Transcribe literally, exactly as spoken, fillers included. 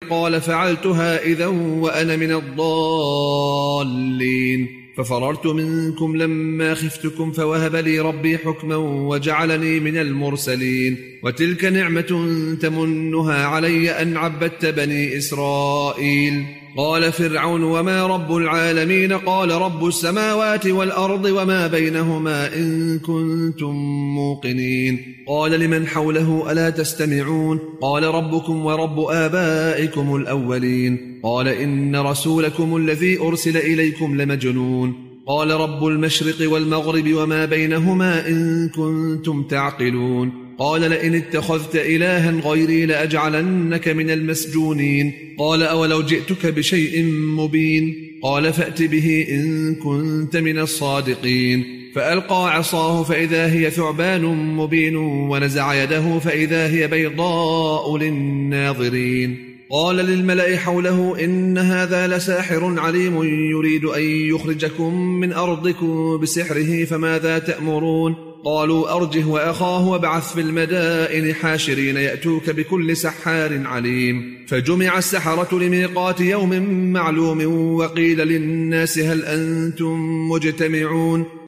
قال فعلتها إذا وأنا من الضالين ففررت منكم لما خفتكم فوهب لي ربي حكما وجعلني من المرسلين وتلك نعمة تمنها علي أن عبدت بني إسرائيل. قال فرعون وما رب العالمين قال رب السماوات والأرض وما بينهما إن كنتم موقنين. قال لمن حوله ألا تستمعون قال ربكم ورب آبائكم الأولين. قال إن رسولكم الذي أرسل إليكم لمجنون. قال رب المشرق والمغرب وما بينهما إن كنتم تعقلون. قال لئن اتخذت إلها غيري لأجعلنك من المسجونين. قال أولو جئتك بشيء مبين قال فأت به إن كنت من الصادقين. فألقى عصاه فإذا هي ثعبان مبين ونزع يده فإذا هي بيضاء للناظرين. قال للملأ حوله إن هذا لساحر عليم يريد أن يخرجكم من أرضكم بسحره فماذا تأمرون؟ قالوا أرجه وأخاه وابعث في المدائن حاشرين يأتوك بكل سحار عليم. فجمع السحرة لميقات يوم معلوم وقيل للناس هل أنتم مجتمعون